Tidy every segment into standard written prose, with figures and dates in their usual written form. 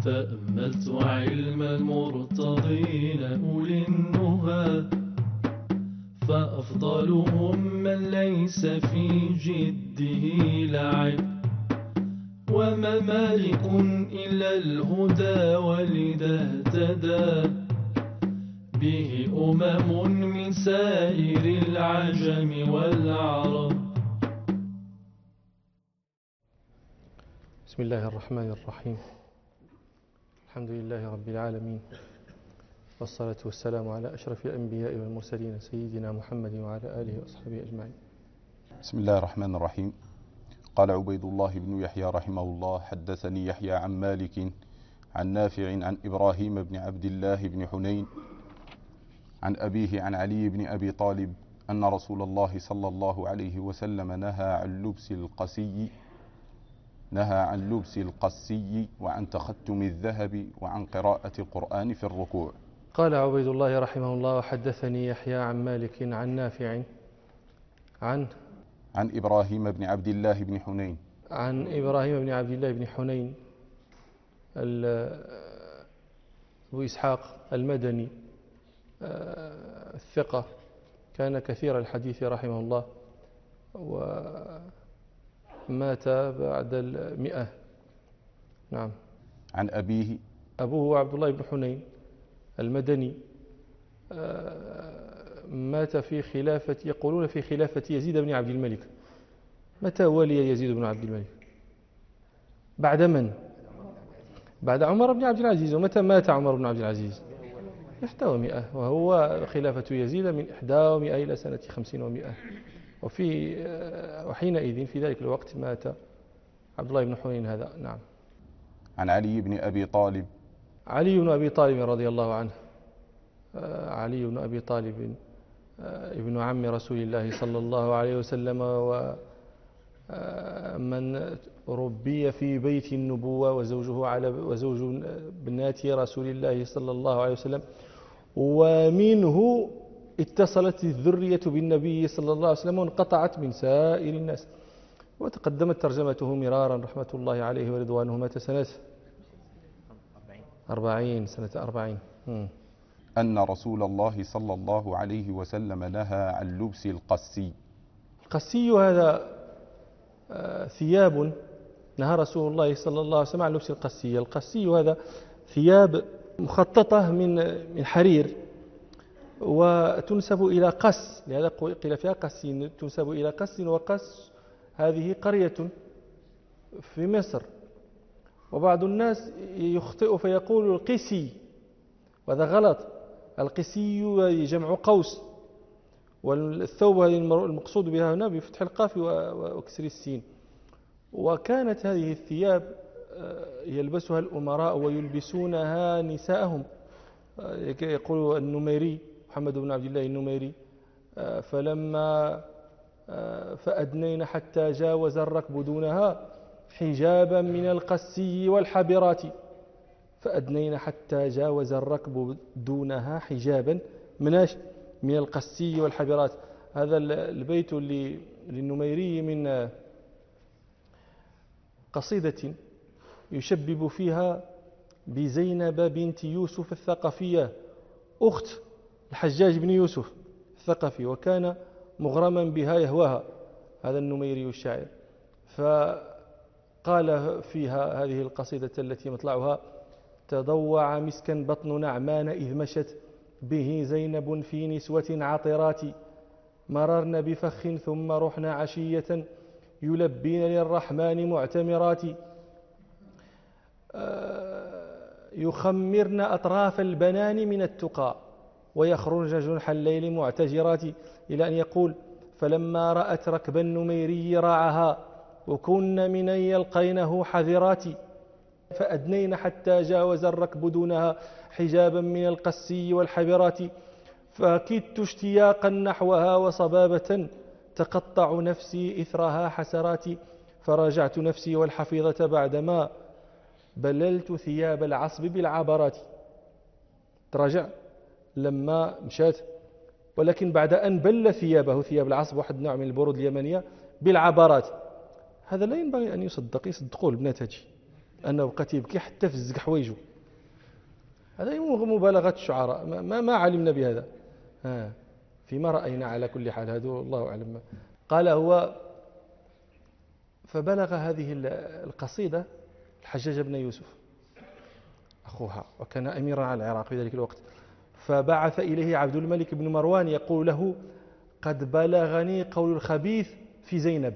تأملت علم المرتضين أولي النهى، فأفضلهم من ليس في جده لعب، وما مالك إلا الهدى ولذا اهتدى به من سائر العجم والعرب. بسم الله الرحمن الرحيم. الحمد لله رب العالمين، والصلاة والسلام على أشرف الأنبياء والمرسلين سيدنا محمد وعلى آله وأصحابه أجمعين. بسم الله الرحمن الرحيم. قال عبيد الله بن يحيى رحمه الله: حدثني يحيى عن مالك عن نافع عن إبراهيم بن عبد الله بن حنين عن أبيه عن علي بن أبي طالب أن رسول الله صلى الله عليه وسلم نهى عن لبس القسي وعن تختم الذهب وعن قراءة القرآن في الركوع. قال عبيد الله رحمه الله: وحدثني يحيى عن مالك عن نافع عن إبراهيم بن عبد الله بن حنين عن إبراهيم بن عبد الله بن حنين أبو إسحاق المدني الثقة، كان كثير الحديث رحمه الله، ومات بعد 100. نعم. عن أبوه عبد الله بن حنين المدني، مات في خلافة، يقولون في خلافة يزيد بن عبد الملك. متى ولي يزيد بن عبد الملك؟ بعد من؟ بعد عمر بن عبد العزيز. ومتى مات عمر بن عبد العزيز؟ 100، وهو خلافة يزيد من 100 إلى سنة 50 و100. وحينئذ في ذلك الوقت مات عبد الله بن حنين هذا. نعم. عن علي بن أبي طالب. علي بن أبي طالب رضي الله عنه. علي بن أبي طالب ابن عم رسول الله صلى الله عليه وسلم، ومن ربي في بيت النبوة، وزوج بنات رسول الله صلى الله عليه وسلم، ومنه اتصلت الذرية بالنبي صلى الله عليه وسلم وانقطعت من سائر الناس. وتقدمت ترجمته مرارا رحمة الله عليه ورضوانه. مات سنة 40. سنة 40. أن رسول الله صلى الله عليه وسلم نهى عن لبس القسي. القسي هذا ثياب، نهى رسول الله صلى الله عليه وسلم عن لبس القسي. القسي هذا ثياب مخططة من حرير، وتنسب إلى قس، لهذا قيل فيها قسي، تنسب إلى قس. وقس هذه قرية في مصر، وبعض الناس يخطئ فيقول القسي، وهذا غلط. القسي جمع قوس، والثوب المقصود بها هنا بفتح القاف وكسر السين. وكانت هذه الثياب يلبسها الأمراء ويلبسونها نساءهم. يقول النميري، محمد بن عبد الله النميري: فلما فأدنين حتى جاوز الركب دونها حجابا من القسي والحبرات. فأدنين حتى جاوز الركب دونها حجابا من القسي والحبرات. هذا البيت للنميري من قصيدة يشبب فيها بزينب بنت يوسف الثقفية، أخت الحجاج بن يوسف الثقفي، وكان مغرما بها يهواها، هذا النميري الشاعر. فقال فيها هذه القصيدة التي مطلعها: تضوع مسكا بطن نعمان إذ مشت به زينب في نسوة عطرات، مررن بفخ ثم رحن عشية يلبين للرحمن معتمرات، يخمرن أطراف البنان من التقى ويخرجن جنح الليل معتجرات. إلى أن يقول: فلما رأت ركب النميري راعها وكن من أن يلقينه حذرات، فأدنين حتى جاوز الركب دونها حجابا من القسي والحبرات، فكدت اشتياقا نحوها وصبابة تقطع نفسي إثرها حسرات، فرجعت نفسي والحفيظة بعدما بللت ثياب العصب بالعبرات. تراجع لما مشات، ولكن بعد أن بل ثيابه، ثياب العصب واحد نوع من البرود اليمنية، بالعبرات. هذا لا ينبغي أن يصدقوه البنات هذه. أنه بقى يبكي حتى فزق حوايجه. هذا مبالغة الشعراء، ما علمنا بهذا فيما رأينا على كل حال، هذا الله أعلم. قال هو: فبلغ هذه القصيدة الحجاج بن يوسف أخوها، وكان أميرا على العراق في ذلك الوقت، فبعث إليه عبد الملك بن مروان يقول له: قد بلغني قول الخبيث في زينب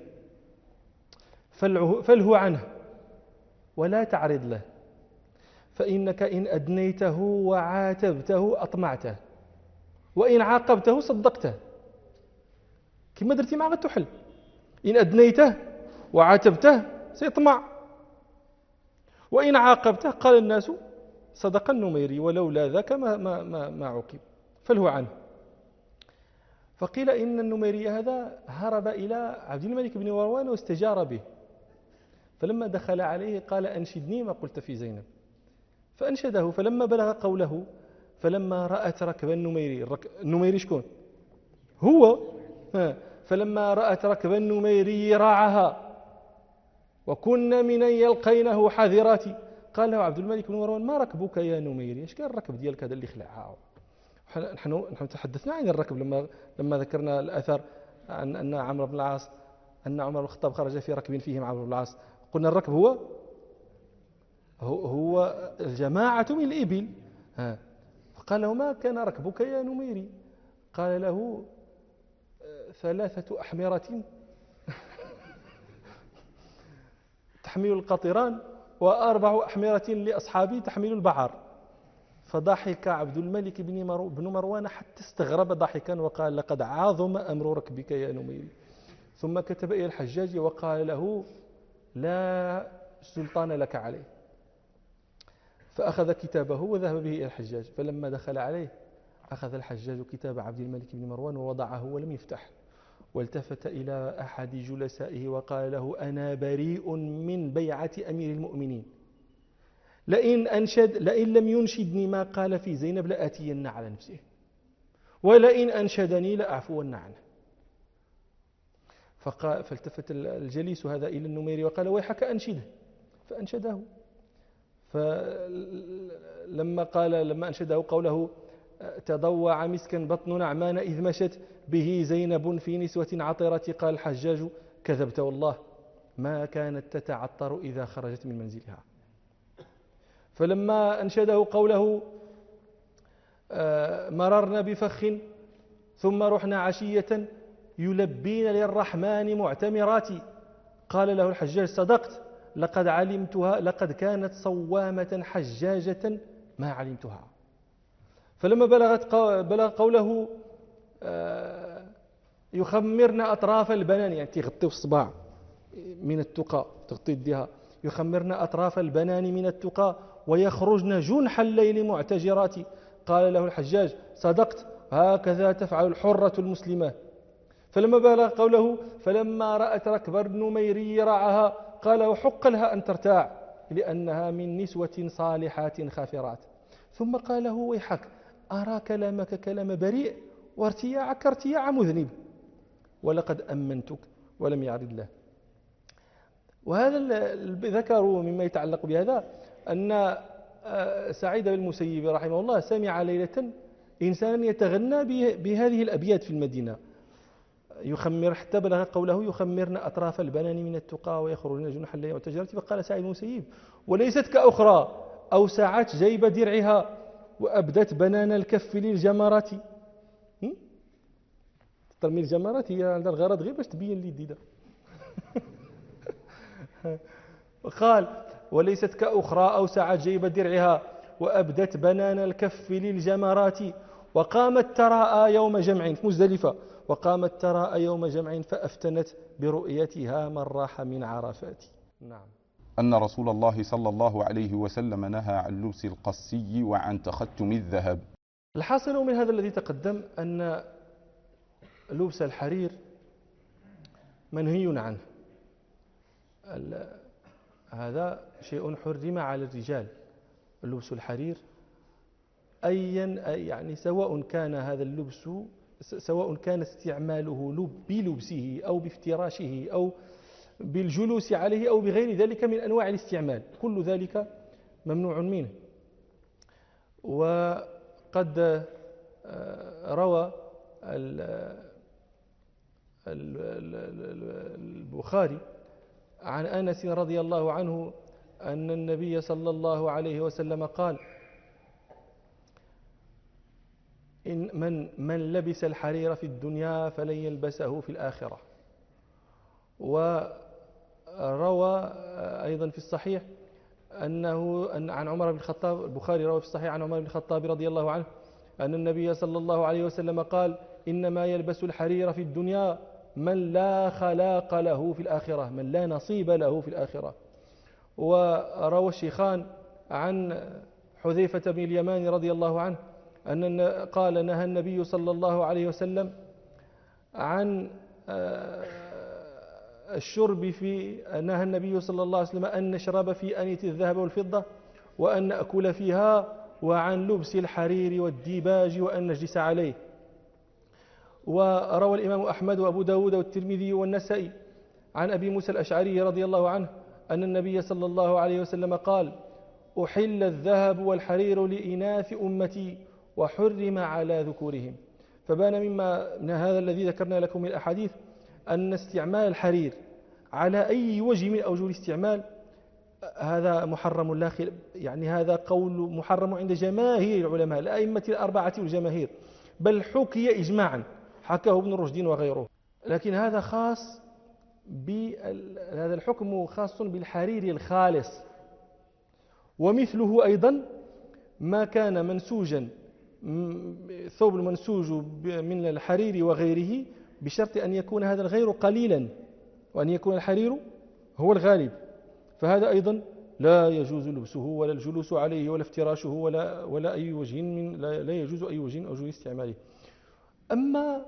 فله عنه ولا تعرض له، فإنك إن أدنيته وعاتبته أطمعته، وإن عاقبته صدقته. كما درتي مع غتحل، إن أدنيته وعاتبته سيطمع، وإن عاقبته قال الناس صدق النميري ولولا ذاك ما عوقب، فله عنه. فقيل إن النميري هذا هرب إلى عبد الملك بن مروان واستجار به، فلما دخل عليه قال: أنشدني ما قلت في زينب، فأنشده. فلما بلغ قوله: فلما رأت ركب النميري، النميري شكون؟ هو. فلما رأت ركب النميري راعها وكنا من يلقينه حذرات، قال له عبد الملك بن مروان: ما ركبك يا نميري؟ ايش كان الركب ديالك هذا اللي خلعها؟ نحن تحدثنا عن الركب لما ذكرنا الأثر عن أن عمرو بن العاص، أن عمر بن الخطاب خرج في ركب فيهم عمرو بن العاص، قلنا الركب هو الجماعة من الإبل. فقال له: ما كان ركبك يا نميري؟ قال له: 3 أحمرة تحمل القطران، و4 أحمرة لأصحابي تحمل البعر. فضحك عبد الملك بن مروان حتى استغرب ضحكا وقال: لقد عظم أمر ركبك يا نميري. ثم كتب إلى الحجاج وقال له: لا سلطان لك عليه. فأخذ كتابه وذهب به إلى الحجاج، فلما دخل عليه أخذ الحجاج كتاب عبد الملك بن مروان ووضعه ولم يفتح، والتفت إلى أحد جلسائه وقال له: أنا بريء من بيعة أمير المؤمنين، لئن لم ينشدني ما قال في زينب لآتين على نفسه، ولئن أنشدني لأعفون عنه. فالتفت الجليس هذا إلى النميري وقال: ويحك أنشده. فأنشده. لما أنشده قوله: تضوع مسكا بطن نعمان إذ مشت به زينب في نسوة عطرة، قال الحجاج: كذبت والله، ما كانت تتعطر إذا خرجت من منزلها. فلما أنشده قوله: مررنا بفخ ثم رحنا عشية يلبين للرحمن معتمرات، قال له الحجاج: صدقت، لقد علمتها، لقد كانت صوامة حجاجة ما علمتها. فلما بلغ قوله: يخمرن أطراف البنان، يعني تغطي الصباع من التقى، تغطي يديها، يخمرن أطراف البنان من التقى ويخرجن جنح الليل معتجرات، قال له الحجاج: صدقت، هكذا تفعل الحرة المسلمة. فلما بلغ قوله: فلما رأت ركب النميري رعها، قال: وحق لها أن ترتاع لأنها من نسوة صالحات خافرات. ثم قال له: ويحك، أرى كلامك كلام بريء وارتياعك ارتياع مذنب، ولقد أمنتك ولم يعرض له. وهذا ذكروا مما يتعلق بهذا أن سعيد بن المسيب رحمه الله سمع ليلة إنسانا يتغنى بهذه الأبيات في المدينة، يخمر، حتى بلغ قوله: يخمرن أطراف البنان من التقى ويخرجن جنح الليل والتجارة. فقال سعيد بن المسيب: وليست كأخرى أوسعت جيب درعها وأبدت بنان الكف للجمرات. ترمي الجمرات هي عندها الغرض غير باش تبين لي الديدة. وقال: وليست كأخرى أوسعت جيب درعها وأبدت بنان الكف للجمرات، وقامت تراءى يوم جمع في مزدلفة، وقامت تراءى يوم جمع فأفتنت برؤيتها من راح من عرفات. نعم. أن رسول الله صلى الله عليه وسلم نهى عن لبس القسي وعن تختم الذهب. الحاصل من هذا الذي تقدم أن لبس الحرير منهي عنه، هذا شيء حرم على الرجال، لبس الحرير يعني سواء كان هذا اللبس، سواء كان استعماله بلبسه أو بافتراشه أو بالجلوس عليه أو بغير ذلك من أنواع الاستعمال، كل ذلك ممنوع منه. وقد روى البخاري عن أنس رضي الله عنه أن النبي صلى الله عليه وسلم قال: إن من لبس الحرير في الدنيا فلن يلبسه في الآخرة. وروى أيضا في الصحيح عن عمر بن الخطاب، البخاري روى في الصحيح عن عمر بن الخطاب رضي الله عنه أن النبي صلى الله عليه وسلم قال: إنما يلبس الحرير في الدنيا من لا خلاق له في الآخرة، من لا نصيب له في الآخرة. وروى الشيخان عن حذيفة بن اليمان رضي الله عنه أن قال: نهى النبي صلى الله عليه وسلم عن الشرب نهى النبي صلى الله عليه وسلم أن نشرب في آنية الذهب والفضة وأن نأكل فيها، وعن لبس الحرير والديباج وأن نجلس عليه. وروى الإمام أحمد وأبو داود والترمذي والنسائي عن أبي موسى الأشعري رضي الله عنه أن النبي صلى الله عليه وسلم قال: أحل الذهب والحرير لإناث أمتي وحرم على ذكورهم. فبان من هذا الذي ذكرنا لكم من الأحاديث أن استعمال الحرير على أي وجه من أوجه الاستعمال هذا محرم لا خلاف، يعني هذا قول محرم عند جماهير العلماء الأئمة الأربعة والجماهير، بل حكي إجماعا، حكاه ابن رشد وغيره. لكن هذا هذا الحكم خاص بالحرير الخالص. ومثله أيضا ما كان منسوجا، ثوب المنسوج من الحرير وغيره، بشرط أن يكون هذا الغير قليلا وأن يكون الحرير هو الغالب، فهذا أيضا لا يجوز لبسه ولا الجلوس عليه ولا افتراشه ولا أي وجه لا يجوز أي وجه من أوجه استعماله. أما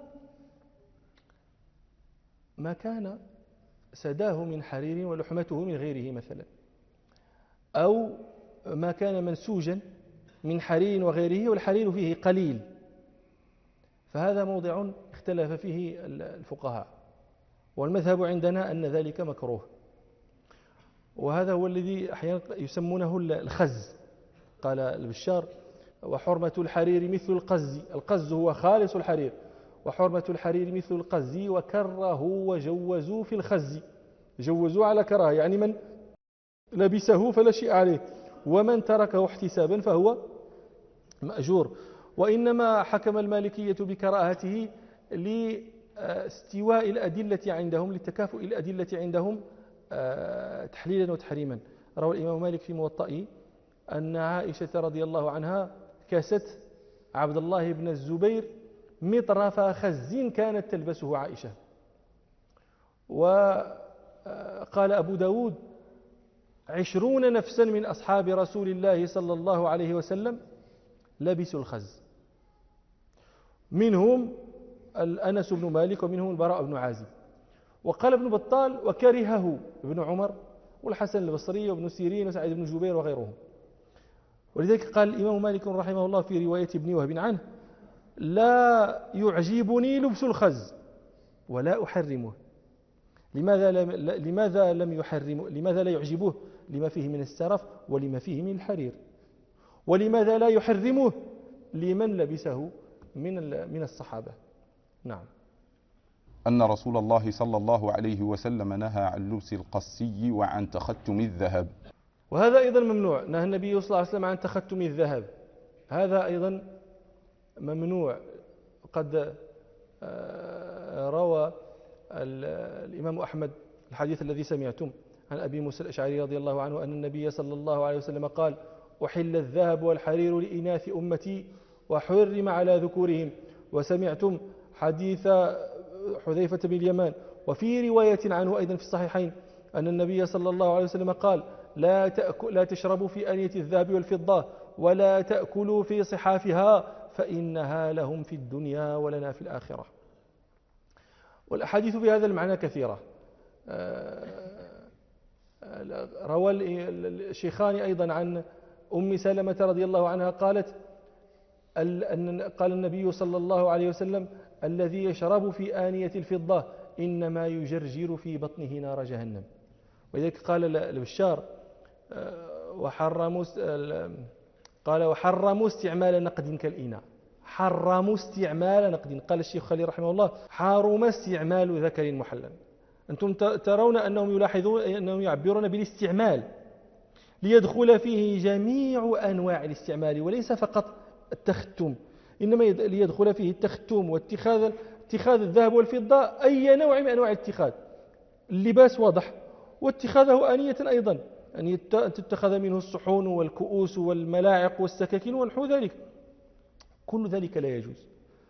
ما كان سداه من حرير ولحمته من غيره مثلا، أو ما كان منسوجا من حرير وغيره والحرير فيه قليل، فهذا موضع اختلف فيه الفقهاء، والمذهب عندنا أن ذلك مكروه. وهذا هو الذي أحيانا يسمونه الخز. قال البشار: وحرمة الحرير مثل القز، القز هو خالص الحرير، وحرمة الحرير مثل القز وكره وجوزوا في الخز، جوزوا على كراهة، يعني من لبسه فلا شيء عليه، ومن تركه احتسابا فهو مأجور. وإنما حكم المالكية بكراهته لاستواء الأدلة عندهم، لتكافؤ الأدلة عندهم تحليلا وتحريما. روى الإمام مالك في موطئه أن عائشة رضي الله عنها كست عبد الله بن الزبير مطرف خز كانت تلبسه عائشة. وقال أبو داود: 20 نفسا من أصحاب رسول الله صلى الله عليه وسلم لبسوا الخز، منهم أنس بن مالك ومنهم البراء بن عازب. وقال ابن بطال: وكرهه ابن عمر والحسن البصري وابن سيرين وسعيد بن جبير وغيرهم. ولذلك قال الإمام مالك رحمه الله في رواية ابن وهب عنه: لا يعجبني لبس الخز ولا أحرمه. لماذا لم يحرمه؟ لماذا لا يعجبه؟ لما فيه من السرف ولما فيه من الحرير. ولماذا لا يحرمه؟ لمن لبسه من الصحابة. نعم. أن رسول الله صلى الله عليه وسلم نهى عن لبس القسي وعن تختم الذهب. وهذا أيضا ممنوع، نهى النبي صلى الله عليه وسلم عن تختم الذهب، هذا أيضا ممنوع. قد روى الإمام أحمد الحديث الذي سمعتم عن أبي موسى الأشعري رضي الله عنه أن النبي صلى الله عليه وسلم قال: أحل الذهب والحرير لإناث أمتي وحرم على ذكورهم. وسمعتم حديث حذيفة بن اليمان. وفي رواية عنه أيضا في الصحيحين أن النبي صلى الله عليه وسلم قال: لا تشربوا في آنية الذهب والفضة ولا تأكلوا في صحافها فإنها لهم في الدنيا ولنا في الآخرة. والأحاديث بهذا المعنى كثيرة. روى الشيخان أيضا عن أم سلمة رضي الله عنها قالت: قال النبي صلى الله عليه وسلم: الذي يشرب في آنية الفضة إنما يجرجر في بطنه نار جهنم. ولذلك قال البشار وحرموا استعمال نقد كالإناء. حرموا استعمال نقد. قال الشيخ خليل رحمه الله حرم استعمال ذكر محلل. أنتم ترون أنهم يلاحظون أنهم يعبرون بالاستعمال ليدخل فيه جميع أنواع الاستعمال وليس فقط التختم، إنما ليدخل فيه التختم واتخاذ الذهب والفضة أي نوع من أنواع الاتخاذ. اللباس واضح، واتخاذه آنية أيضا، أن تتخذ منه الصحون والكؤوس والملاعق والسكاكين ونحو ذلك، كل ذلك لا يجوز.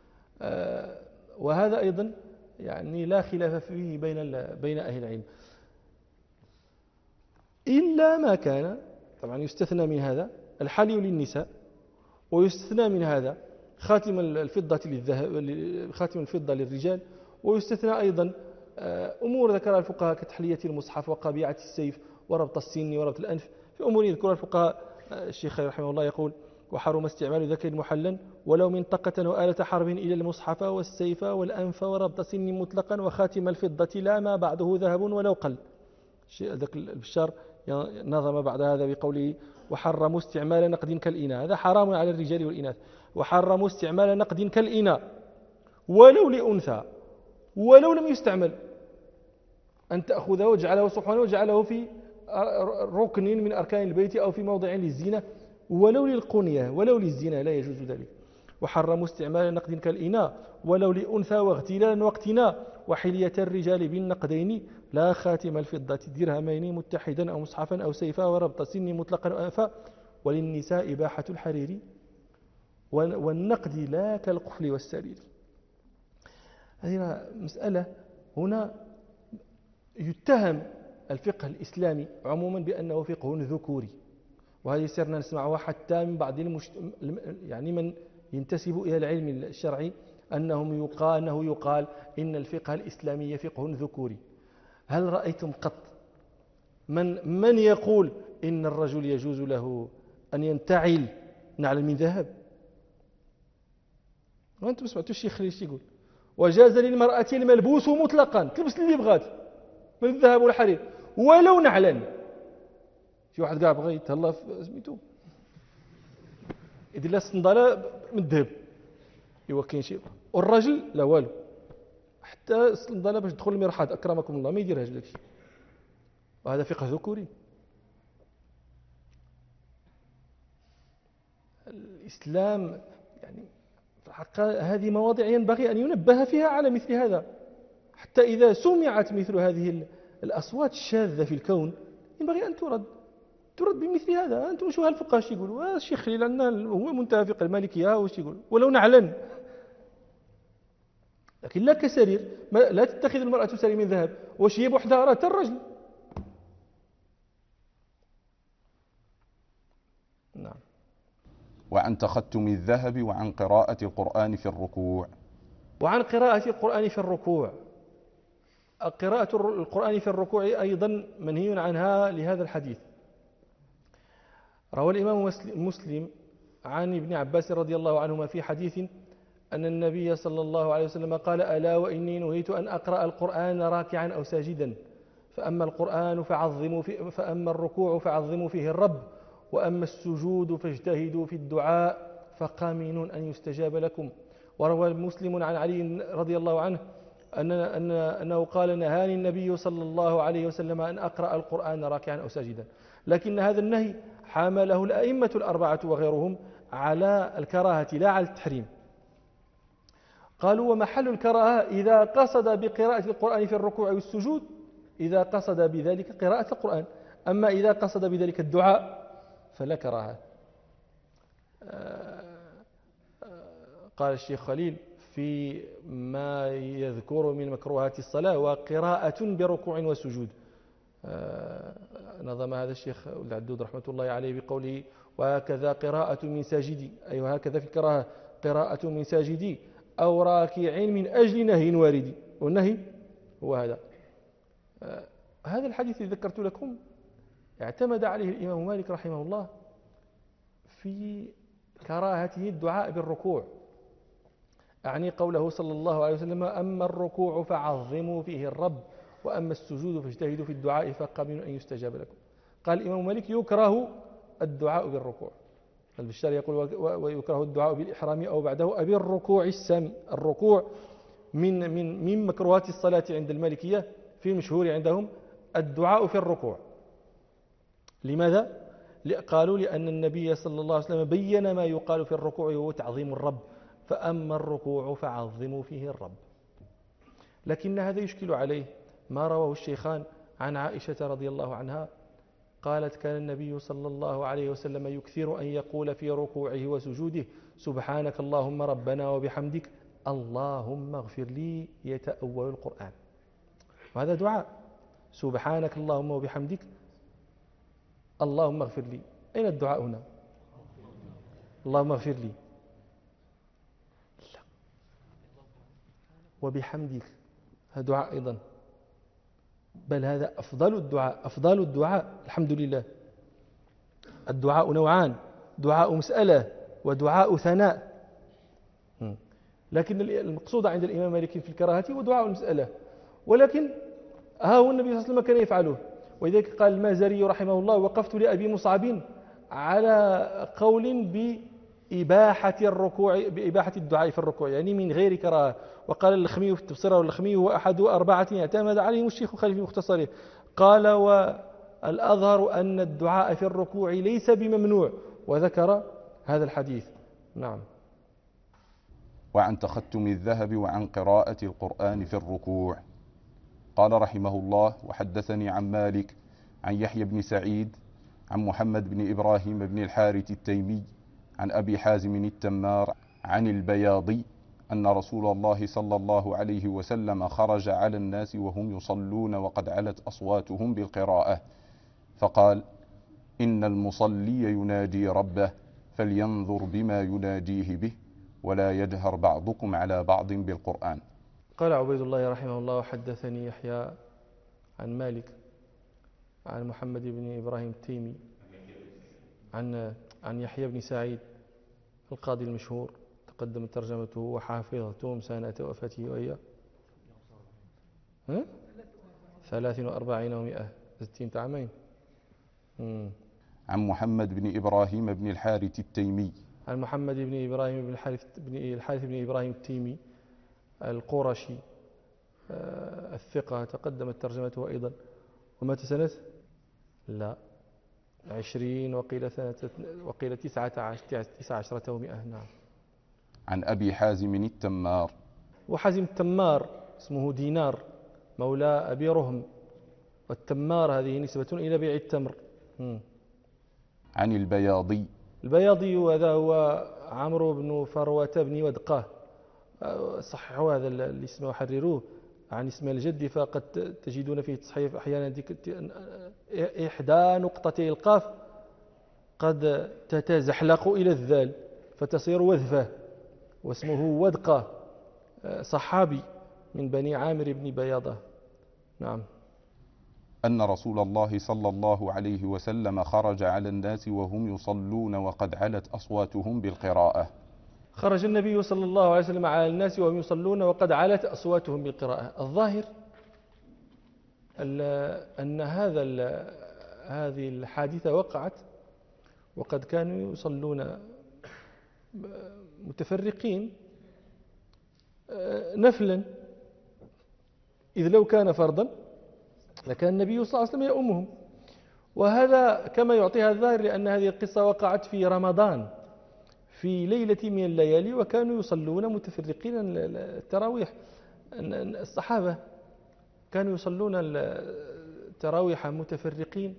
وهذا أيضا يعني لا خلاف فيه بين أهل العلم، إلا ما كان طبعا يستثنى من هذا الحلي للنساء، ويستثنى من هذا خاتم الفضة للرجال، ويستثنى أيضا أمور ذكرها الفقهاء كتحلية المصحف وقبيعة السيف وربط السن وربط الأنف. في أمور يذكرها الفقهاء الشيخ رحمه الله يقول وحرم استعمال ذكر محلا ولو منطقة وآلة حرب إلى المصحف والسيف والأنف وربط سن مطلقا وخاتم الفضة لا ما بعده ذهب ولو قل. ذاك البشار نظم بعد هذا بقوله وحرموا استعمال نقد كالإناء، هذا حرام على الرجال والإناث. وحرموا استعمال نقد كالإناء ولو لأنثى ولو لم يستعمل، أن تأخذه وجعله صحوانا وجعله في ركن من أركان البيت أو في موضع للزينة ولو للقنية ولو للزنا لا يجوز ذلك. وحرموا استعمال نقد كالإناء ولو لأنثى واغتلالا واقتناء وحلية الرجال بالنقدين لا خاتم الفضة درهمين متحدا أو مصحفا أو سيفا وربط سن مطلقا وأنفا. وللنساء إباحة الحرير والنقد لا كالقفل والسرير. هذه مسألة هنا يتهم الفقه الإسلامي عموما بأنه فقه ذكوري، وهذه سرنا نسمعها حتى من بعض يعني من ينتسب إلى العلم الشرعي أنه يقال إن الفقه الإسلامي فقه ذكوري. هل رأيتم قط من يقول إن الرجل يجوز له أن ينتعل نعلا من ذهب؟ وأنتم سمعتوا الشيخ خليل يقول وجاز للمرأة الملبوس مطلقا، تلبس اللي بغات من الذهب والحرير ولو نعلا. في واحد قاعد بغى يتهلا في سميتو يدير لها الصندالة من الذهب، ايوا كاين شي، والراجل لا والو، حتى الصندالة باش تدخل المرحاض اكرمكم الله ما يديرهاش داك الشيء. وهذا فقه ذكوري. الإسلام يعني هذه مواضيع ينبغي أن ينبه فيها على مثل هذا، حتى إذا سمعت مثل هذه الأصوات الشاذة في الكون ينبغي أن ترد بمثل هذا. أنتم شو هالفقهاء شو يقولوا؟ الشيخ خليل عندنا هو منتهى فقه المالكية وش يقول ولو نعلن، لكن لا كسرير، لا تتخذ المرأة سرير من ذهب. واش هي بوحدها راه الرجل. نعم. وعن تختم الذهب وعن قراءة القرآن في الركوع. وعن قراءة القرآن في الركوع. قراءة القرآن في الركوع أيضا منهي عنها لهذا الحديث. روى الإمام مسلم عن ابن عباس رضي الله عنهما في حديث أن النبي صلى الله عليه وسلم قال ألا وإني نهيت أن أقرأ القرآن راكعا أو ساجدا، فأما الركوع فعظموا فيه الرب، وأما السجود فاجتهدوا في الدعاء فقامنون أن يستجاب لكم. وروى مسلم عن علي رضي الله عنه أنه قال نهاني النبي صلى الله عليه وسلم أن أقرأ القرآن راكعا أو ساجدا، لكن هذا النهي حمله الأئمة الأربعة وغيرهم على الكراهة لا على التحريم. قالوا ومحل الكراهة إذا قصد بقراءة القرآن في الركوع والسجود، إذا قصد بذلك قراءة القرآن، أما إذا قصد بذلك الدعاء فلا كراهة. قال الشيخ خليل في ما يذكر من مكروهات الصلاة وقراءة بركوع وسجود. نظم هذا الشيخ العدود رحمة الله عليه بقوله وهكذا قراءة من ساجدي، أي وهكذا في الكراهة قراءة من ساجدي أو راكع من أجل نهي واردي، والنهي هو هذا. هذا الحديث الذي ذكرت لكم اعتمد عليه الإمام مالك رحمه الله في كراهته الدعاء بالركوع، أعني قوله صلى الله عليه وسلم أما الركوع فعظموا فيه الرب وأما السجود فاجتهدوا في الدعاء فقبلوا أن يستجاب لكم. قال الإمام مالك يكره الدعاء بالركوع. البشاري يقول ويكره الدعاء بالإحرام أو بعده أبي الركوع السم. الركوع من مكروهات الصلاة عند المالكية في المشهور عندهم الدعاء في الركوع. لماذا؟ قالوا لأن النبي صلى الله عليه وسلم بين ما يقال في الركوع وهو تعظيم الرب، فأما الركوع فعظموا فيه الرب. لكن هذا يشكل عليه ما رواه الشيخان عن عائشة رضي الله عنها قالت كان النبي صلى الله عليه وسلم يكثر أن يقول في ركوعه وسجوده سبحانك اللهم ربنا وبحمدك اللهم اغفر لي يتأول القرآن. وهذا دعاء سبحانك اللهم وبحمدك اللهم اغفر لي. أين الدعاء هنا؟ اللهم اغفر لي لا. وبحمدك هذا دعاء أيضا، بل هذا أفضل الدعاء الحمد لله. الدعاء نوعان، دعاء مسألة ودعاء ثناء. لكن المقصود عند الإمام مالك في الكراهة هو دعاء المسألة، ولكن ها هو النبي صلى الله عليه وسلم كان يفعله. ولذلك قال المازري رحمه الله وقفت لأبي مصعب على قول بإباحة الركوع بإباحة الدعاء في الركوع، يعني من غير كراهة. وقال اللخمي في التبصرة واللخمي هو أحد 4 اعتمد عليهم الشيخ خليل في مختصره. قال والأظهر أن الدعاء في الركوع ليس بممنوع، وذكر هذا الحديث. نعم. وعن تختم الذهب وعن قراءة القرآن في الركوع. قال رحمه الله وحدثني عن مالك عن يحيى بن سعيد عن محمد بن إبراهيم بن الحارث التيمي عن أبي حازم التمار عن البياضي أن رسول الله صلى الله عليه وسلم خرج على الناس وهم يصلون وقد علت أصواتهم بالقراءة فقال إن المصلي يناجي ربه فلينظر بما يناجيه به ولا يجهر بعضكم على بعض بالقرآن. قال عبيد الله رحمه الله وحدثني يحيى عن مالك عن محمد بن إبراهيم التيمي عن يحيى بن سعيد القاضي المشهور تقدم ترجمته وحافظته سنة وفاته وهي 43 و100 60 عامين. عن محمد بن إبراهيم بن الحارث التيمي عن محمد بن إبراهيم بن الحارث بن إبراهيم التيمي القرشي الثقة تقدمت ترجمته أيضا. ومات سنة 20 وقيل 19 و100. نعم. عن أبي حازم التمار. وحازم التمار اسمه دينار مولى أبي رهم، والتمار هذه نسبة إلى بيع التمر. عن البياضي. البياضي هذا هو عمرو بن فروة بن ودقاه، صححوا هذا الاسم وحرروه عن اسم الجد، فقد تجدون فيه تصحيف أحيانا إحدى نقطتي القاف قد تتزحلق إلى الذال فتصير وذفة، واسمه ودقة، صحابي من بني عامر بن بياضة. نعم. أن رسول الله صلى الله عليه وسلم خرج على الناس وهم يصلون وقد علت أصواتهم بالقراءة. خرج النبي صلى الله عليه وسلم على الناس وهم يصلون وقد علت أصواتهم بالقراءة. الظاهر أن هذه الحادثة وقعت وقد كانوا يصلون متفرقين نفلا، إذ لو كان فرضا لكان النبي صلى الله عليه وسلم يؤمهم. وهذا كما يعطي هذا الظاهر لأن هذه القصة وقعت في رمضان في ليلة من الليالي وكانوا يصلون متفرقين التراويح. الصحابة كانوا يصلون التراويح متفرقين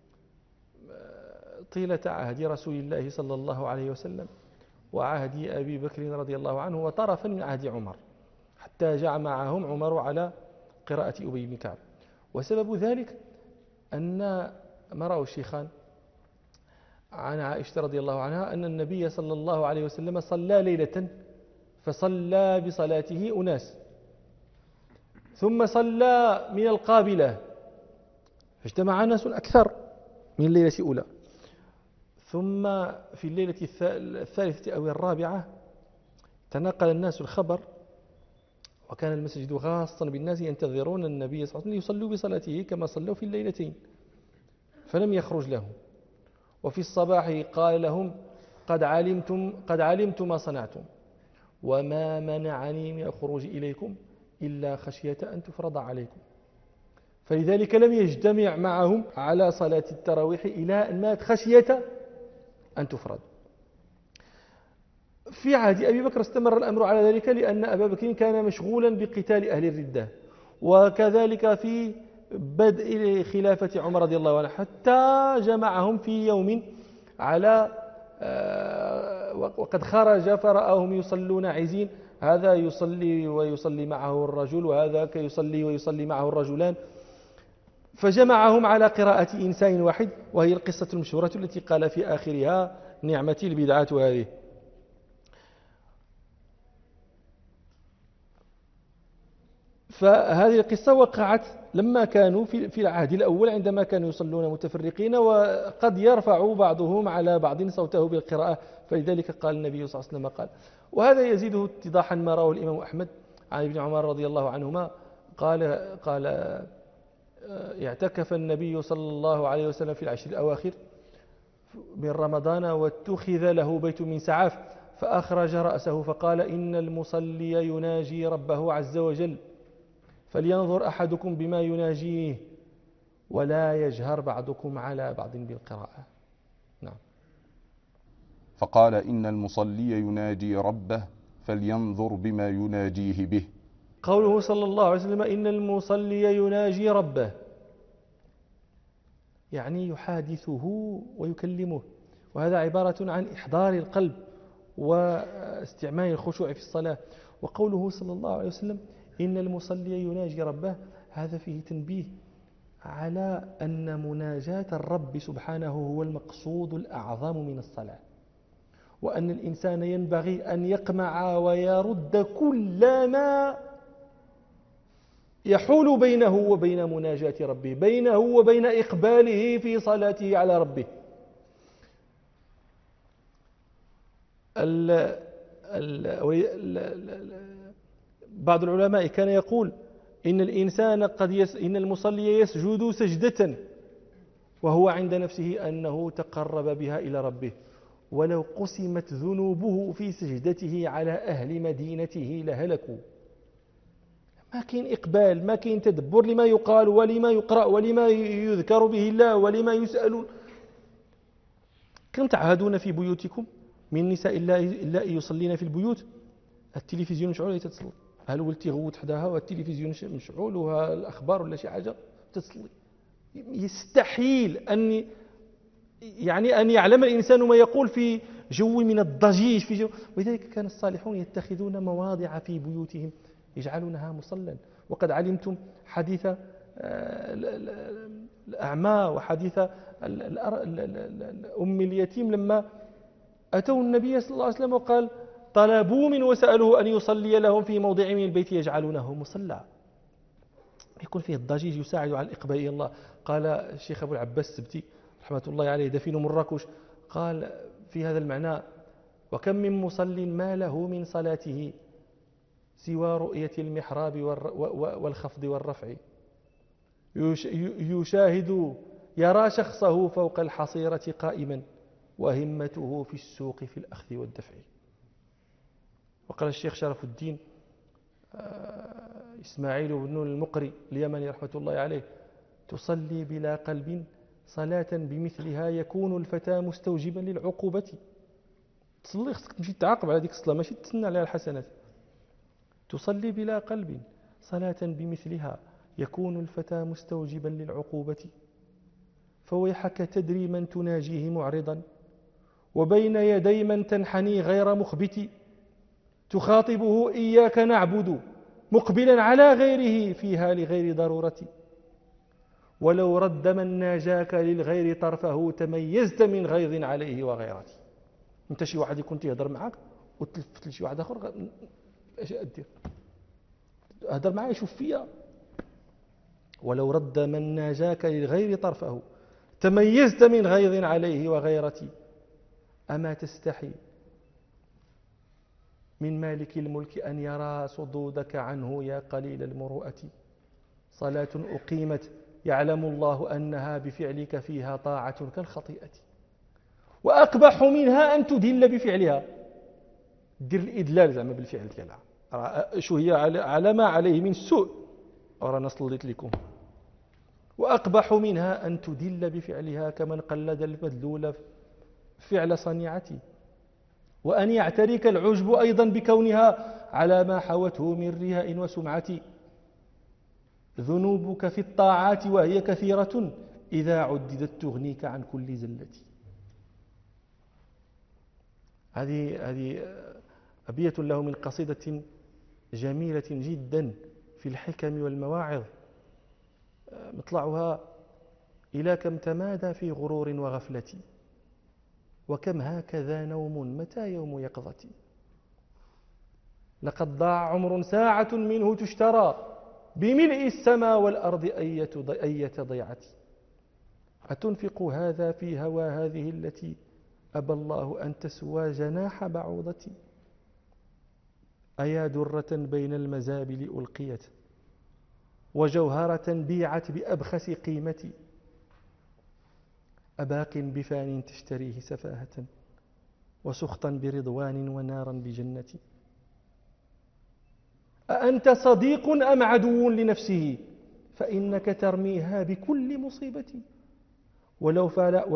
طيلة عهد رسول الله صلى الله عليه وسلم وعهد أبي بكر رضي الله عنه وطرفا من عهد عمر، حتى جمعهم عمر على قراءة أبي بن كعب. وسبب ذلك أن ما رأوا الشيخان عن عائشة رضي الله عنها أن النبي صلى الله عليه وسلم صلى ليلة فصلى بصلاته أناس، ثم صلى من القابلة فاجتمع ناس أكثر من الليلة الأولى، ثم في الليلة الثالثة أو الرابعة تناقل الناس الخبر، وكان المسجد خاصا بالناس ينتظرون النبي صلى الله عليه وسلم ليصلوا بصلاته كما صلوا في الليلتين، فلم يخرج لهم. وفي الصباح قال لهم قد علمت ما صنعتم، وما منعني من الخروج إليكم إلا خشية أن تفرض عليكم. فلذلك لم يجتمع معهم على صلاة التراويح إلى أن مات خشية أن تفرض. في عهد أبي بكر استمر الأمر على ذلك، لأن أبا بكر كان مشغولا بقتال أهل الردة، وكذلك في بدء خلافة عمر رضي الله عنه، حتى جمعهم في يوم على وقد خرج فرآهم يصلون عزين، هذا يصلي ويصلي معه الرجل، وهذا يصلي ويصلي معه الرجلان، فجمعهم على قراءة إنسان واحد، وهي القصة المشهورة التي قال في آخرها: نعمتي البدعة هذه. فهذه القصة وقعت لما كانوا في العهد الأول، عندما كانوا يصلون متفرقين، وقد يرفع بعضهم على بعض صوته بالقراءة، فلذلك قال النبي صلى الله عليه وسلم قال. وهذا يزيده اتضاحا ما رواه الإمام أحمد عن ابن عمر رضي الله عنهما قال اعتكف النبي صلى الله عليه وسلم في العشر الأواخر من رمضان، واتخذ له بيت من سعاف، فأخرج رأسه فقال: إن المصلي يناجي ربه عز وجل، فلينظر أحدكم بما يناجيه، ولا يجهر بعضكم على بعض بالقراءة. نعم. فقال: إن المصلي يناجي ربه فلينظر بما يناجيه به. قوله صلى الله عليه وسلم: إن المصلي يناجي ربه، يعني يحادثه ويكلمه، وهذا عبارة عن إحضار القلب واستعمال الخشوع في الصلاة. وقوله صلى الله عليه وسلم: إن المصلي يناجي ربه، هذا فيه تنبيه على أن مناجاة الرب سبحانه هو المقصود الأعظم من الصلاة، وأن الإنسان ينبغي أن يقمع ويرد كل ما يحول بينه وبين مناجاة ربه، بينه وبين إقباله في صلاته على ربه. بعض العلماء كان يقول إن الإنسان إن المصلي يسجد سجدة وهو عند نفسه أنه تقرب بها إلى ربه، ولو قسمت ذنوبه في سجدته على أهل مدينته لهلكوا. ما كاين إقبال، ما كاين تدبر لما يقال ولما يقرأ ولما يذكر به الله ولما يسألون. كم تعهدون في بيوتكم من نساء إلا يصلين في البيوت التلفزيون مشعول وهي تتصلي، هل ولتي غوت حداها والتلفزيون مشعول والأخبار ولا شي حاجة تتصلي؟ يستحيل أن يعلم الإنسان ما يقول في جو من الضجيج، في جو. ولذلك كان الصالحون يتخذون مواضع في بيوتهم يجعلونها مصلى. وقد علمتم حديث الأعمى وحديث أم اليتيم لما أتوا النبي صلى الله عليه وسلم وقال طلبوا من وسألوه أن يصلي لهم في موضع من البيت يجعلونه مصلى، يكون فيه الضجيج يساعد على الإقبال إلى الله. قال الشيخ أبو العباس السبتي رحمة الله عليه دفين مراكش قال في هذا المعنى: وكم من مصل ما له من صلاته سوى رؤية المحراب والخفض والرفع، يرى شخصه فوق الحصيرة قائما وهمته في السوق في الأخذ والدفع. وقال الشيخ شرف الدين إسماعيل بن المقري اليمني رحمة الله عليه: تصلي بلا قلب صلاة بمثلها يكون الفتى مستوجبا للعقوبة. تصلي خصك تمشي تعاقب على ديك الصلاة، ماشي تسنى عليها الحسنات. تصلي بلا قلب صلاة بمثلها يكون الفتى مستوجبا للعقوبة، فويحك تدري من تناجيه معرضا وبين يدي من تنحني غير مخبت، تخاطبه إياك نعبد مقبلا على غيره فيها لغير ضرورة، ولو رد من ناجاك للغير طرفه تميزت من غيظ عليه وغيرته. انت شي واحد يكون تيهضر معك وتلفت لشي واحد اخر، اش ادير؟ هضر معايا شوف فيا. ولو رد من ناجاك للغير طرفه تميزت من غيظ عليه وغيرتي، أما تستحي من مالك الملك أن يرى صدودك عنه يا قليل المروءة. صلاة أقيمت يعلم الله أنها بفعلك فيها طاعة كالخطيئة. وأقبح منها أن تدل بفعلها، دير الإدلال زعما بالفعل ديالها، شو هي على ما عليه من السوء، ورانا صليت لكم. وأقبح منها أن تدل بفعلها كمن قلد المدلول فعل صنيعتي. وأن يعترك العجب أيضا بكونها على ما حوته من رياء وسمعة. ذنوبك في الطاعات وهي كثيرة إذا عددت تغنيك عن كل زلة. هذه أبية له من قصيدة جميلة جدا في الحكم والمواعظ، مطلعها: إلى كم تمادى في غرور وغفلة، وكم هكذا نوم متى يوم يقظتي. لقد ضاع عمر ساعة منه تشترى بملء السماء والأرض أية ضيعة. أتنفق هذا في هوى هذه التي أبى الله أن تسوى جناح بعوضتي. أيا درة بين المزابل ألقيت وجوهرة بيعت بأبخس قيمتي. أباق بفان تشتريه سفاهة وسخطا برضوان ونارا بجنتي. أأنت صديق أم عدو لنفسه فإنك ترميها بكل مصيبة. ولو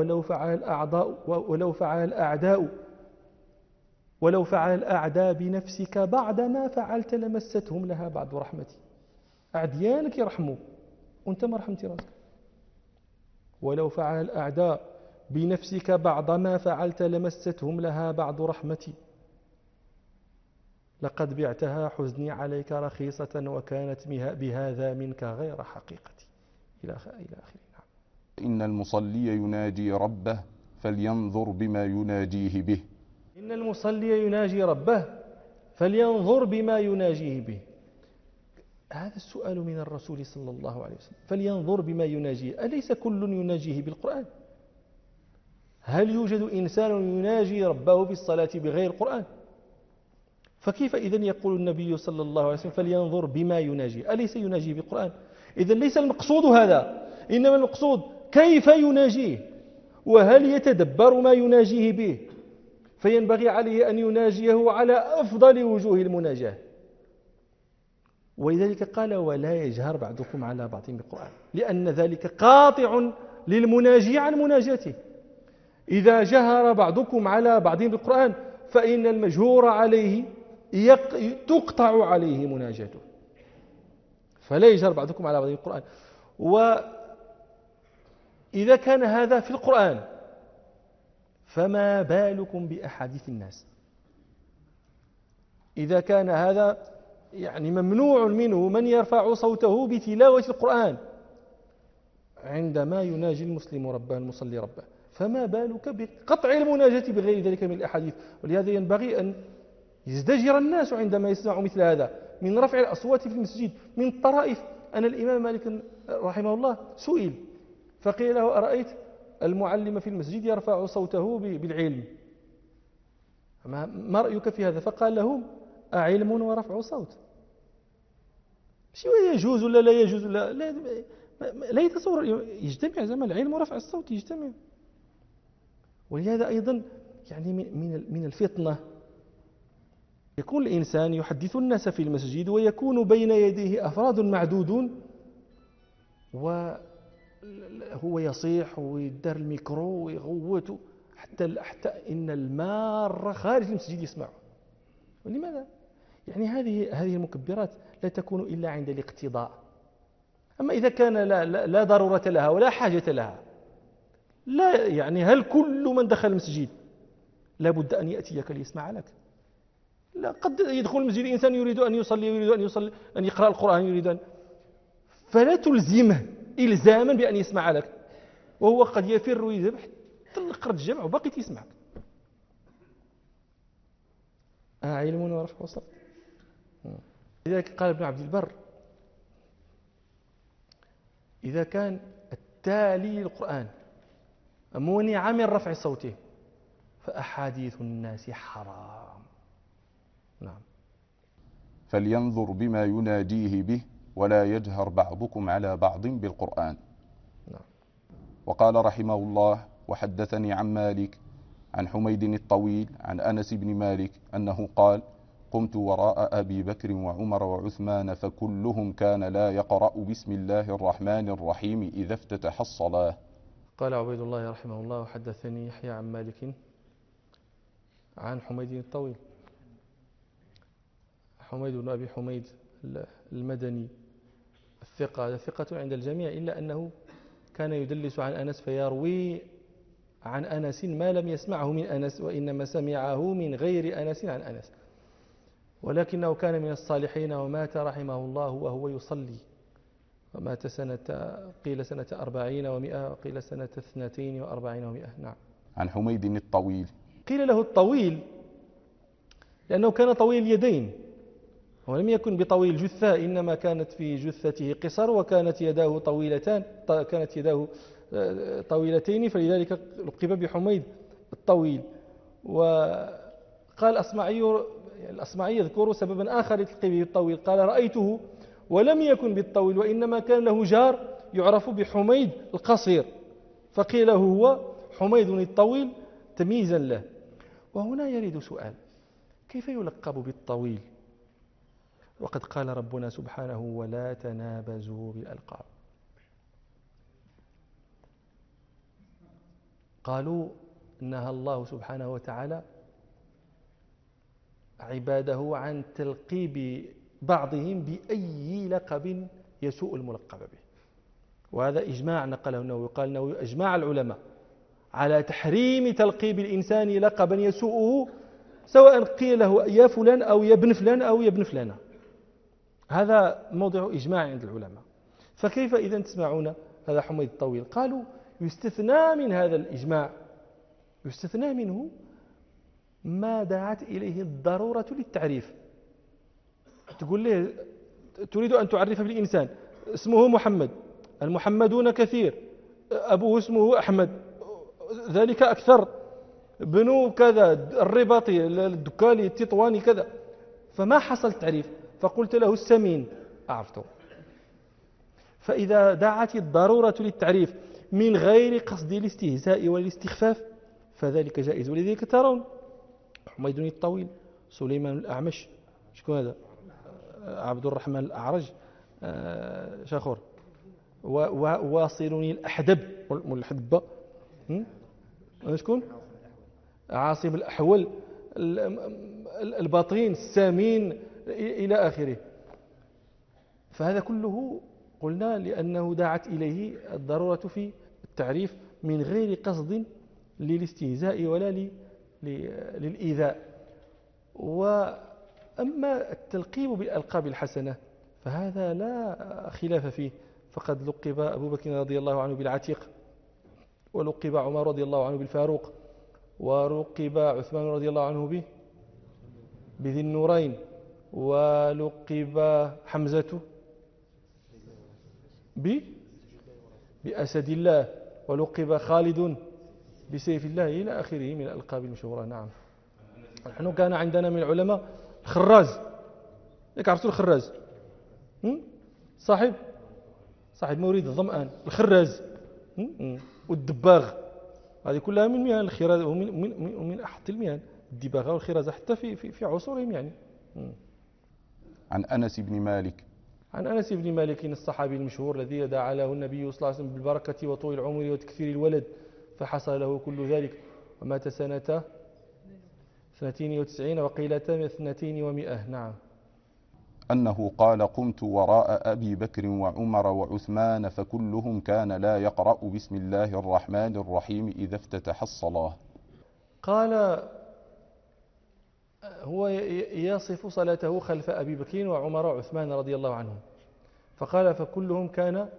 فعل الأعداء بنفسك بعد ما فعلت لمستهم لها بعد رحمتي. أعديانك يرحموا وأنت ما رحمتي راسك. ولو فعل الأعداء بنفسك بعد ما فعلت لمستهم لها بعد رحمتي. لقد بعتها حزني عليك رخيصة وكانت بهذا منك غير حقيقتي. إلى آخره. إن المصلي يناجي ربه فلينظر بما يناجيه به. إن المصلي يناجي ربه فلينظر بما يناجيه به. هذا السؤال من الرسول صلى الله عليه وسلم، فلينظر بما يناجيه. أليس كل يناجيه بالقرآن؟ هل يوجد إنسان يناجي ربه في الصلاة بغير القرآن؟ فكيف إذن يقول النبي صلى الله عليه وسلم فلينظر بما يناجيه؟ أليس يناجيه بالقرآن؟ إذن ليس المقصود هذا، إنما المقصود كيف يناجيه، وهل يتدبر ما يناجيه به. فينبغي عليه أن يناجيه على أفضل وجوه المناجاة. ولذلك قال: ولا يجهر بعضكم على بعض بالقرآن، لأن ذلك قاطع للمناجي عن مناجاته. إذا جهر بعضكم على بعض بالقرآن فإن المجهور عليه تقطع عليه مناجاته. فلا يجهر بعضكم على بعض بالقرآن. وإذا كان هذا في القرآن فما بالكم بأحاديث الناس؟ إذا كان هذا يعني ممنوع منه من يرفع صوته بتلاوة القرآن عندما يناجي المسلم ربه المصلي ربه، فما بالك بقطع المناجاة بغير ذلك من الأحاديث. ولهذا ينبغي أن يزدجر الناس عندما يسمعوا مثل هذا من رفع الأصوات في المسجد. من الطرائف أن الإمام مالك رحمه الله سئل فقيل له: أرأيت المعلم في المسجد يرفع صوته بالعلم، ما رأيك في هذا؟ فقال لهم: أعلم ورفع صوت؟ شو يجوز ولا لا يجوز؟ لا يتصور يجتمع زمان العلم ورفع الصوت يجتمع. ولهذا أيضا يعني من الفطنة يكون الإنسان يحدث الناس في المسجد ويكون بين يديه أفراد معدودون وهو يصيح ويدار الميكرو ويغوت حتى إن المار خارج المسجد يسمعه. ولماذا؟ يعني هذه المكبرات لا تكون إلا عند الاقتضاء. أما إذا كان لا ضرورة لها ولا حاجة لها، لا يعني هل كل من دخل المسجد لا بد أن يأتيك ليسمع لك؟ لا، قد يدخل المسجد إنسان يريد أن يصلي، يريد أن يقرأ القرآن، فلا تلزمه إلزاما بأن يسمع لك، وهو قد يفر ويذهب حتى لقرة الجمع وباقي يسمعك. علم ورفع صوت. لذلك قال ابن عبد البر: إذا كان التالي للقرآن منع من رفع صوته فأحاديث الناس حرام. نعم. فلينظر بما يناديه به ولا يجهر بعضكم على بعض بالقرآن. نعم. وقال رحمه الله: وحدثني عن مالك عن حميد الطويل عن أنس بن مالك أنه قال: قمت وراء أبي بكر وعمر وعثمان فكلهم كان لا يقرأ بسم الله الرحمن الرحيم إذا افتتح الصلاة. قال عبيد الله رحمه الله: وحدثني يحيى عن مالك عن حميد الطويل. حميد بن أبي حميد المدني الثقة، هذا ثقة عند الجميع، إلا أنه كان يدلس عن أنس فيروي عن أنس ما لم يسمعه من أنس، وإنما سمعه من غير أنس عن أنس، ولكنه كان من الصالحين ومات رحمه الله وهو يصلي، ومات قيل سنة 40 و100 وقيل سنة 42 و100. نعم. عن حميد الطويل. قيل له الطويل لأنه كان طويل اليدين، ولم يكن بطويل جثة، إنما كانت في جثته قصر وكانت يداه طويلتان، كانت يداه طويلتين، فلذلك لقب بحميد الطويل. وقال الأصمعي يذكر سببا آخر لتلقيبه بالطويل، قال: رأيته ولم يكن بالطويل، وإنما كان له جار يعرف بحميد القصير، فقيل له هو حميد الطويل تمييزا له. وهنا يريد سؤال: كيف يلقب بالطويل وقد قال ربنا سبحانه: ولا تنابزوا بالألقاب؟ قالوا: نهى الله سبحانه وتعالى عباده عن تلقيب بعضهم بأي لقب يسوء الملقب به، وهذا إجماع نقله النووي، قال النووي: أجمع العلماء على تحريم تلقيب الإنسان لقبا يسوءه، سواء قيل له يا فلان أو يا ابن فلان أو يا ابن فلانة. هذا موضع إجماع عند العلماء. فكيف إذا تسمعون هذا حميد الطويل؟ قالوا: يستثنى من هذا الإجماع، يستثنى منه ما دعت إليه الضرورة للتعريف. تقول له تريد أن تعرف بالإنسان، اسمه محمد، المحمدون كثير، أبوه اسمه أحمد، ذلك أكثر، بنو كذا، الرباطي، الدكالي، التطواني كذا، فما حصل تعريف، فقلت له السمين، أعرفته. فإذا دعت الضرورة للتعريف من غير قصد الاستهزاء والاستخفاف فذلك جائز. ولذلك ترون حميد الطويل، سليمان الأعمش، شكون هذا؟ عبد الرحمن الأعرج، شاخور، واصلني الأحدب والحدبة، شكون؟ عاصم الأحول، الباطين، السامين، إلى آخره. فهذا كله قلنا لأنه دعت إليه الضرورة في التعريف من غير قصد للاستهزاء ولا للإيذاء. وأما التلقيب بالألقاب الحسنة فهذا لا خلاف فيه، فقد لقب أبو بكر رضي الله عنه بالعتيق، ولقب عمر رضي الله عنه بالفاروق، ولقب عثمان رضي الله عنه بذي النورين، ولقب حمزة بأسد الله، ولقب خالد بسيف الله، إلى آخره من الألقاب المشهورة. نعم. نحن كان عندنا من العلماء الخراز، عرفتوا الخراز؟ صاحب مورد الظمآن، الخراز، والدباغ، هذه كلها من مهن الخراز ومن أحط المهن، الدباغة والخرازة حتى في عصورهم يعني. عن أنس بن مالك. عن أنس بن مالك الصحابي المشهور الذي دعا له النبي صلى الله عليه وسلم بالبركة وطول العمر وتكثير الولد فحصل له كل ذلك، ومات سنة 92 وقيل 200. نعم. أنه قال: قمت وراء أبي بكر وعمر وعثمان فكلهم كان لا يقرأ بسم الله الرحمن الرحيم إذا افتتح الصلاة. قال هو يصف صلاته خلف أبي بكر وعمر وعثمان رضي الله عنهم، فقال: فكلهم كان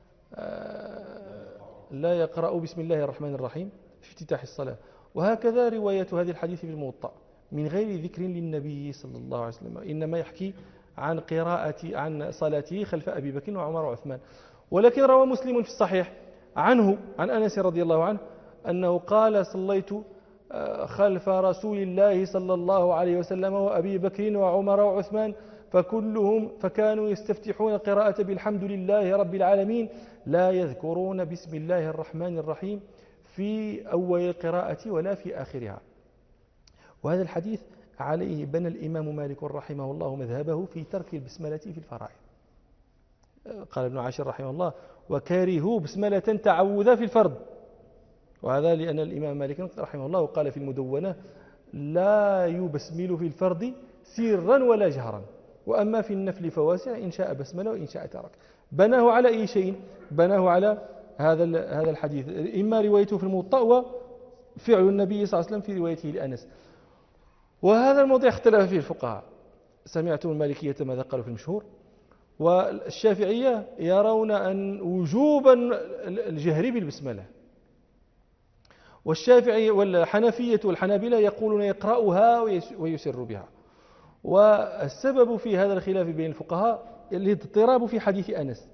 لا يقرأ بسم الله الرحمن الرحيم في افتتاح الصلاة. وهكذا رواية هذه الحديث في الموطأ من غير ذكر للنبي صلى الله عليه وسلم، إنما يحكي عن صلاته خلف أبي بكر وعمر وعثمان. ولكن روى مسلم في الصحيح عنه عن أنس رضي الله عنه أنه قال: صليت خلف رسول الله صلى الله عليه وسلم وأبي بكر وعمر وعثمان فكانوا يستفتحون القراءة بالحمد لله رب العالمين لا يذكرون بسم الله الرحمن الرحيم في أول القراءة ولا في آخرها. وهذا الحديث عليه بنى الإمام مالك رحمه الله مذهبه في ترك البسملة في الفرائض. قال ابن عاشر رحمه الله: وكارهوا بسملة تعوذا في الفرض. وهذا لأن الإمام مالك رحمه الله قال في المدونة: لا يبسمل في الفرض سرا ولا جهرا، وأما في النفل فواسع، إن شاء بسمل وإن شاء ترك. بناه على أي شيء؟ بناه على هذا الحديث، إما روايته في الموطأ وفعل النبي صلى الله عليه وسلم في روايته لأنس. وهذا الموضوع اختلف فيه الفقهاء. سمعتم المالكية ماذا قالوا في المشهور، والشافعية يرون أن وجوبا الجهر بالبسملة، والشافعي والحنفية والحنابلة يقولون يقرأها ويسر بها. والسبب في هذا الخلاف بين الفقهاء الاضطراب في حديث أنس،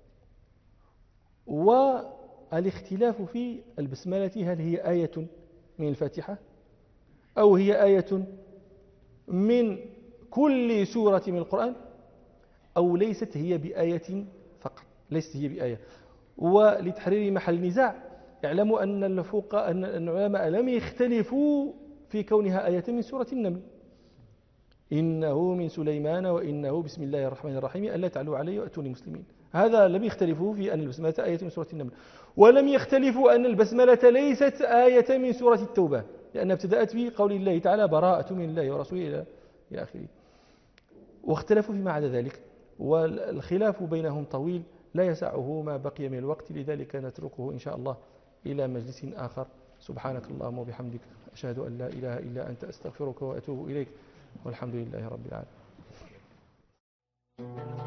والاختلاف في البسملة، هل هي آية من الفاتحة أو هي آية من كل سورة من القرآن، أو ليست هي بآية فقط، ليست هي بآية. ولتحرير محل نزاع اعلموا أن العلماء لم يختلفوا في كونها آية من سورة النمل: إنه من سليمان وإنه بسم الله الرحمن الرحيم ألا تعلوا علي وأتوني مسلمين. هذا لم يختلفوا في أن البسملة آية من سورة النمل، ولم يختلفوا أن البسملة ليست آية من سورة التوبة، لأنها ابتدأت بقول الله تعالى: براءة من الله ورسوله إلى آخره. واختلفوا فيما عدا ذلك، والخلاف بينهم طويل لا يسعه ما بقي من الوقت، لذلك نتركه إن شاء الله إلى مجلس آخر. سبحانك اللهم وبحمدك، أشهد أن لا إله إلا أنت، أستغفرك وأتوب إليك، والحمد لله رب العالمين.